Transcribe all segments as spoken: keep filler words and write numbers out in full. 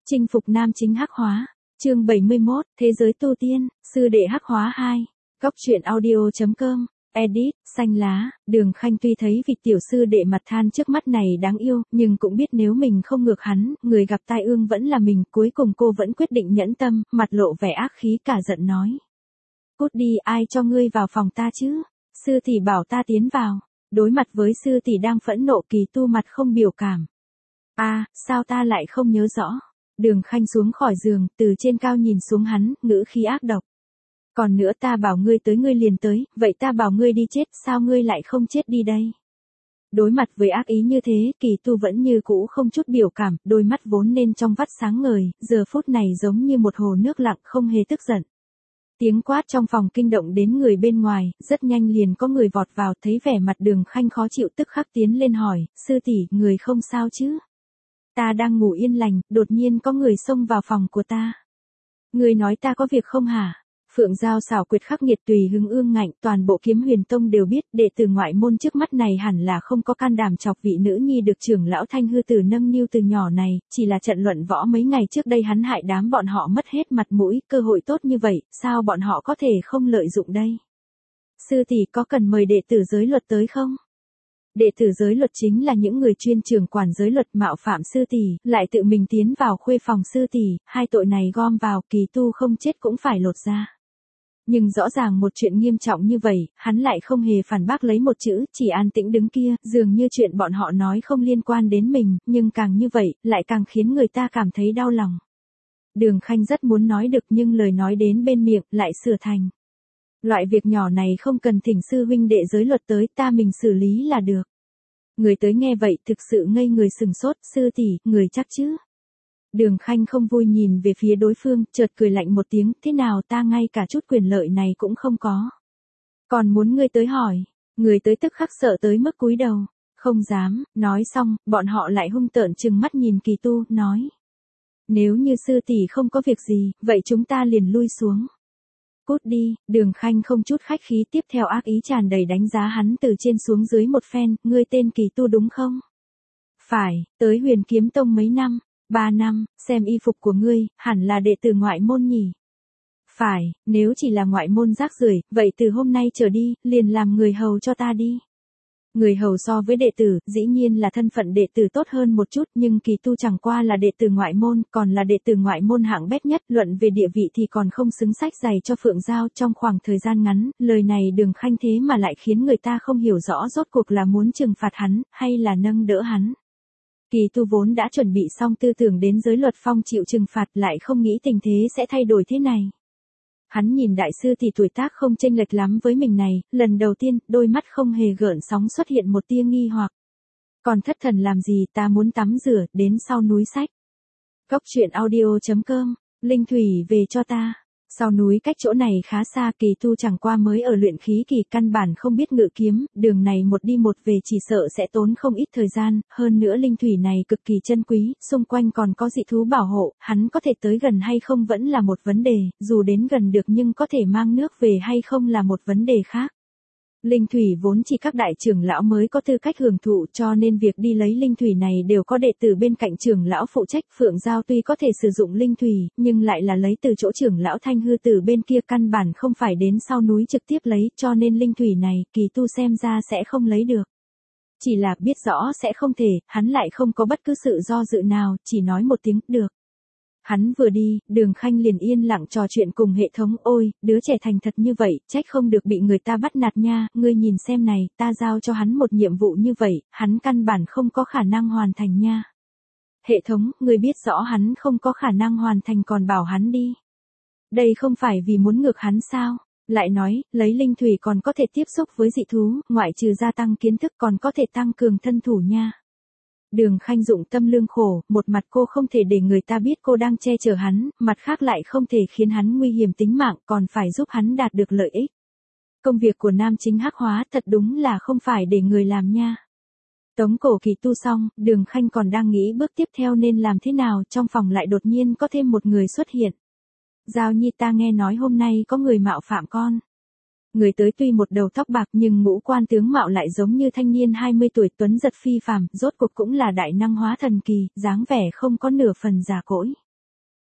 Chinh phục nam chính hắc hóa. Chương bảy mươi mốt, Thế giới tu tiên, sư đệ hắc hóa hai. Góc truyện audio chấm com. Edit, xanh lá. Đường Khanh tuy thấy vị tiểu sư đệ mặt than trước mắt này đáng yêu, nhưng cũng biết nếu mình không ngược hắn, người gặp tai ương vẫn là mình. Cuối cùng cô vẫn quyết định nhẫn tâm, mặt lộ vẻ ác khí cả giận nói. Cút đi, ai cho ngươi vào phòng ta chứ? Sư tỷ bảo ta tiến vào. Đối mặt với sư tỷ đang phẫn nộ, Kỳ Tu mặt không biểu cảm. À, sao ta lại không nhớ rõ? Đường Khanh xuống khỏi giường, từ trên cao nhìn xuống hắn, ngữ khí ác độc. Còn nữa, ta bảo ngươi tới ngươi liền tới, vậy ta bảo ngươi đi chết, sao ngươi lại không chết đi đây? Đối mặt với ác ý như thế, Kỳ Tu vẫn như cũ không chút biểu cảm, đôi mắt vốn nên trong vắt sáng ngời, giờ phút này giống như một hồ nước lặng, không hề tức giận. Tiếng quát trong phòng kinh động đến người bên ngoài, rất nhanh liền có người vọt vào, thấy vẻ mặt Đường Khanh khó chịu tức khắc tiến lên hỏi, sư tỷ, người không sao chứ? Ta đang ngủ yên lành, đột nhiên có người xông vào phòng của ta. Người nói ta có việc không hả? Phượng Giao xảo quyệt khắc nghiệt tùy hứng ương ngạnh, toàn bộ Kiếm Huyền Tông đều biết, đệ tử ngoại môn trước mắt này hẳn là không có can đảm chọc vị nữ nhi được trưởng lão Thanh Hư Tử nâng niu từ nhỏ này, chỉ là trận luận võ mấy ngày trước đây hắn hại đám bọn họ mất hết mặt mũi, cơ hội tốt như vậy, sao bọn họ có thể không lợi dụng đây? Sư tỷ có cần mời đệ tử giới luật tới không? Đệ tử giới luật chính là những người chuyên trưởng quản giới luật, mạo phạm sư tỷ, lại tự mình tiến vào khuê phòng sư tỷ, hai tội này gom vào, Kỳ Tu không chết cũng phải lột ra. Nhưng rõ ràng một chuyện nghiêm trọng như vậy, hắn lại không hề phản bác lấy một chữ, chỉ an tĩnh đứng kia, dường như chuyện bọn họ nói không liên quan đến mình, nhưng càng như vậy, lại càng khiến người ta cảm thấy đau lòng. Đường Khanh rất muốn nói được nhưng lời nói đến bên miệng, lại sửa thành. Loại việc nhỏ này không cần thỉnh sư huynh đệ giới luật tới, ta mình xử lý là được. Người tới nghe vậy thực sự ngây người sừng sốt, sư tỷ, người chắc chứ? Đường Khanh không vui nhìn về phía đối phương, chợt cười lạnh một tiếng, thế nào ta ngay cả chút quyền lợi này cũng không có. Còn muốn ngươi tới hỏi, người tới tức khắc sợ tới mức cúi đầu, không dám, nói xong, bọn họ lại hung tợn trừng mắt nhìn Kỳ Tu, nói. Nếu như sư tỷ không có việc gì, vậy chúng ta liền lui xuống. Cút đi, Đường Khanh không chút khách khí tiếp theo ác ý tràn đầy đánh giá hắn từ trên xuống dưới một phen, ngươi tên Kỳ Tu đúng không? Phải, tới Huyền Kiếm Tông mấy năm? Ba năm, xem y phục của ngươi, hẳn là đệ tử ngoại môn nhỉ? Phải, nếu chỉ là ngoại môn rác rưởi, vậy từ hôm nay trở đi, liền làm người hầu cho ta đi. Người hầu so với đệ tử, dĩ nhiên là thân phận đệ tử tốt hơn một chút, nhưng Kỳ Tu chẳng qua là đệ tử ngoại môn, còn là đệ tử ngoại môn hạng bét nhất, luận về địa vị thì còn không xứng sách giày cho Phượng Giao. Trong khoảng thời gian ngắn, lời này Đường Khanh thế mà lại khiến người ta không hiểu rõ rốt cuộc là muốn trừng phạt hắn, hay là nâng đỡ hắn. Kỳ Tu vốn đã chuẩn bị xong tư tưởng đến giới luật phong chịu trừng phạt, lại không nghĩ tình thế sẽ thay đổi thế này. Hắn nhìn đại sư thì tuổi tác không chênh lệch lắm với mình này, lần đầu tiên, đôi mắt không hề gợn sóng xuất hiện một tia nghi hoặc. Còn thất thần làm gì, ta muốn tắm rửa, đến sau núi sách. Góc truyện audio chấm com, Linh Thủy về cho ta. Sau núi cách chỗ này khá xa, Kỳ Tu chẳng qua mới ở luyện khí kỳ, căn bản không biết ngự kiếm, đường này một đi một về chỉ sợ sẽ tốn không ít thời gian, hơn nữa linh thủy này cực kỳ chân quý, xung quanh còn có dị thú bảo hộ, hắn có thể tới gần hay không vẫn là một vấn đề, dù đến gần được nhưng có thể mang nước về hay không là một vấn đề khác. Linh thủy vốn chỉ các đại trưởng lão mới có tư cách hưởng thụ, cho nên việc đi lấy linh thủy này đều có đệ tử bên cạnh trưởng lão phụ trách. Phượng Giao tuy có thể sử dụng linh thủy, nhưng lại là lấy từ chỗ trưởng lão Thanh Hư Tử bên kia, căn bản không phải đến sau núi trực tiếp lấy, cho nên linh thủy này, Kỳ Tu xem ra sẽ không lấy được. Chỉ là biết rõ sẽ không thể, hắn lại không có bất cứ sự do dự nào, chỉ nói một tiếng, được. Hắn vừa đi, Đường Khanh liền yên lặng trò chuyện cùng hệ thống, ôi, đứa trẻ thành thật như vậy, trách không được bị người ta bắt nạt nha, ngươi nhìn xem này, ta giao cho hắn một nhiệm vụ như vậy, hắn căn bản không có khả năng hoàn thành nha. Hệ thống, ngươi biết rõ hắn không có khả năng hoàn thành còn bảo hắn đi. Đây không phải vì muốn ngược hắn sao? Lại nói, lấy linh thủy còn có thể tiếp xúc với dị thú, ngoại trừ gia tăng kiến thức còn có thể tăng cường thân thủ nha. Đường Khanh dụng tâm lương khổ, một mặt cô không thể để người ta biết cô đang che chở hắn, mặt khác lại không thể khiến hắn nguy hiểm tính mạng, còn phải giúp hắn đạt được lợi ích. Công việc của nam chính hắc hóa thật đúng là không phải để người làm nha. Tống cổ Kỳ Tu xong, Đường Khanh còn đang nghĩ bước tiếp theo nên làm thế nào, trong phòng lại đột nhiên có thêm một người xuất hiện. Giao Nhi, ta nghe nói hôm nay có người mạo phạm con. Người tới tuy một đầu tóc bạc nhưng ngũ quan tướng mạo lại giống như thanh niên hai mươi tuổi, tuấn giật phi phàm, rốt cuộc cũng là đại năng hóa thần kỳ, dáng vẻ không có nửa phần già cỗi.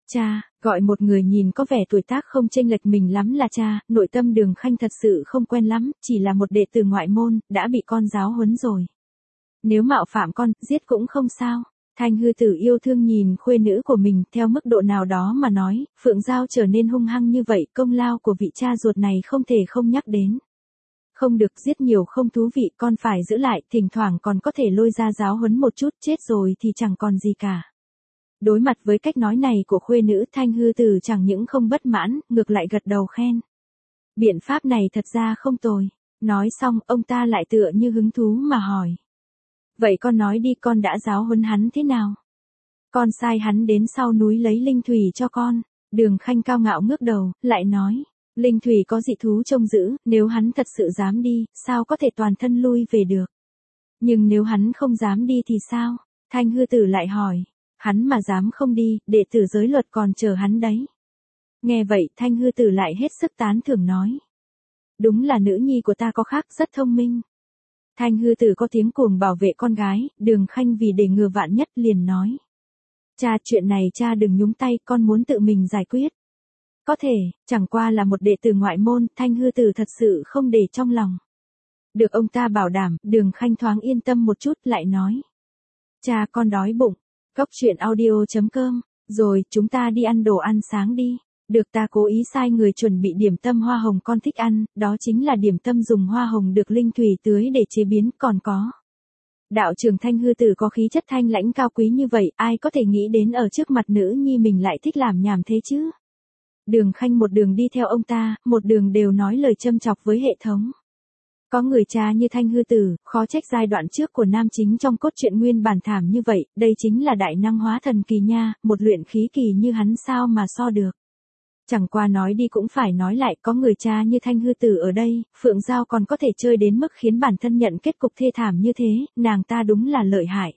Cha, gọi một người nhìn có vẻ tuổi tác không chênh lệch mình lắm là cha, nội tâm Đường Khanh thật sự không quen lắm, chỉ là một đệ tử ngoại môn, đã bị con giáo huấn rồi. Nếu mạo phạm con, giết cũng không sao. Thanh hư tử yêu thương nhìn khuê nữ của mình, theo mức độ nào đó mà nói, Phượng Giao trở nên hung hăng như vậy, công lao của vị cha ruột này không thể không nhắc đến. Không được giết nhiều không thú vị, con phải giữ lại, thỉnh thoảng còn có thể lôi ra giáo huấn một chút, chết rồi thì chẳng còn gì cả. Đối mặt với cách nói này của khuê nữ, Thanh hư tử chẳng những không bất mãn, ngược lại gật đầu khen. Biện pháp này thật ra không tồi. Nói xong, ông ta lại tựa như hứng thú mà hỏi. Vậy con nói đi, con đã giáo huấn hắn thế nào? Con sai hắn đến sau núi lấy linh thủy cho con. Đường Khanh cao ngạo ngước đầu, lại nói. Linh thủy có dị thú trông giữ, nếu hắn thật sự dám đi, sao có thể toàn thân lui về được? Nhưng nếu hắn không dám đi thì sao? Thanh hư tử lại hỏi. Hắn mà dám không đi, đệ tử giới luật còn chờ hắn đấy. Nghe vậy, Thanh hư tử lại hết sức tán thưởng nói. Đúng là nữ nhi của ta có khác, rất thông minh. Thanh hư tử có tiếng cuồng bảo vệ con gái, Đường Khanh vì để ngừa vạn nhất liền nói. Cha, chuyện này cha đừng nhúng tay, con muốn tự mình giải quyết. Có thể, chẳng qua là một đệ tử ngoại môn, Thanh hư tử thật sự không để trong lòng. Được ông ta bảo đảm, Đường Khanh thoáng yên tâm một chút, lại nói. Cha, con đói bụng. Cốc truyện audio chấm com, rồi chúng ta đi ăn đồ ăn sáng đi. Được, ta cố ý sai người chuẩn bị điểm tâm hoa hồng con thích ăn, đó chính là điểm tâm dùng hoa hồng được linh thủy tưới để chế biến, còn có. Đạo trưởng Thanh hư tử có khí chất thanh lãnh cao quý như vậy, ai có thể nghĩ đến ở trước mặt nữ nhi mình lại thích làm nhảm thế chứ? Đường Khanh một đường đi theo ông ta, một đường đều nói lời châm chọc với hệ thống. Có người cha như Thanh hư tử, khó trách giai đoạn trước của nam chính trong cốt truyện nguyên bản thảm như vậy, đây chính là đại năng hóa thần kỳ nha, một luyện khí kỳ như hắn sao mà so được. Chẳng qua nói đi cũng phải nói lại, có người cha như Thanh hư tử ở đây, Phượng Giao còn có thể chơi đến mức khiến bản thân nhận kết cục thê thảm như thế, nàng ta đúng là lợi hại.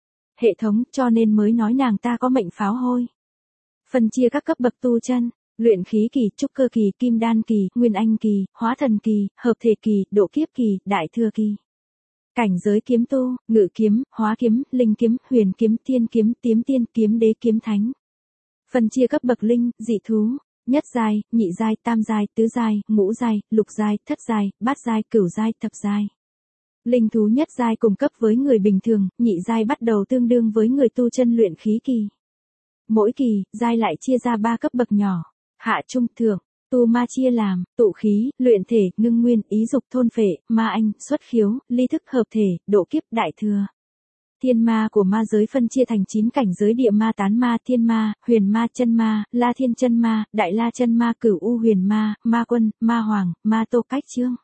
Hệ thống, cho nên mới nói nàng ta có mệnh pháo hôi. Phân chia các cấp bậc tu chân, luyện khí kỳ, trúc cơ kỳ, kim đan kỳ, nguyên anh kỳ, hóa thần kỳ, hợp thể kỳ, độ kiếp kỳ, đại thừa kỳ. Cảnh giới kiếm tu, ngự kiếm, hóa kiếm, linh kiếm, huyền kiếm, thiên kiếm, tiếm tiên, kiếm đế, kiếm thánh. Phân chia cấp bậc linh, dị thú. Nhất giai, nhị giai, tam giai, tứ giai, ngũ giai, lục giai, thất giai, bát giai, cửu giai, thập giai. Linh thú nhất giai cùng cấp với người bình thường, nhị giai bắt đầu tương đương với người tu chân luyện khí kỳ. Mỗi kỳ, giai lại chia ra ba cấp bậc nhỏ, hạ trung thượng, tu ma chia làm, tụ khí, luyện thể, ngưng nguyên, ý dục thôn phệ, ma anh, xuất khiếu, ly thức hợp thể, độ kiếp, đại thừa. Thiên ma của ma giới phân chia thành chín cảnh giới: địa ma, tán ma, thiên ma, huyền ma, chân ma, la thiên chân ma, đại la chân ma, cửu u huyền ma, ma quân, ma hoàng, ma tô cách chương.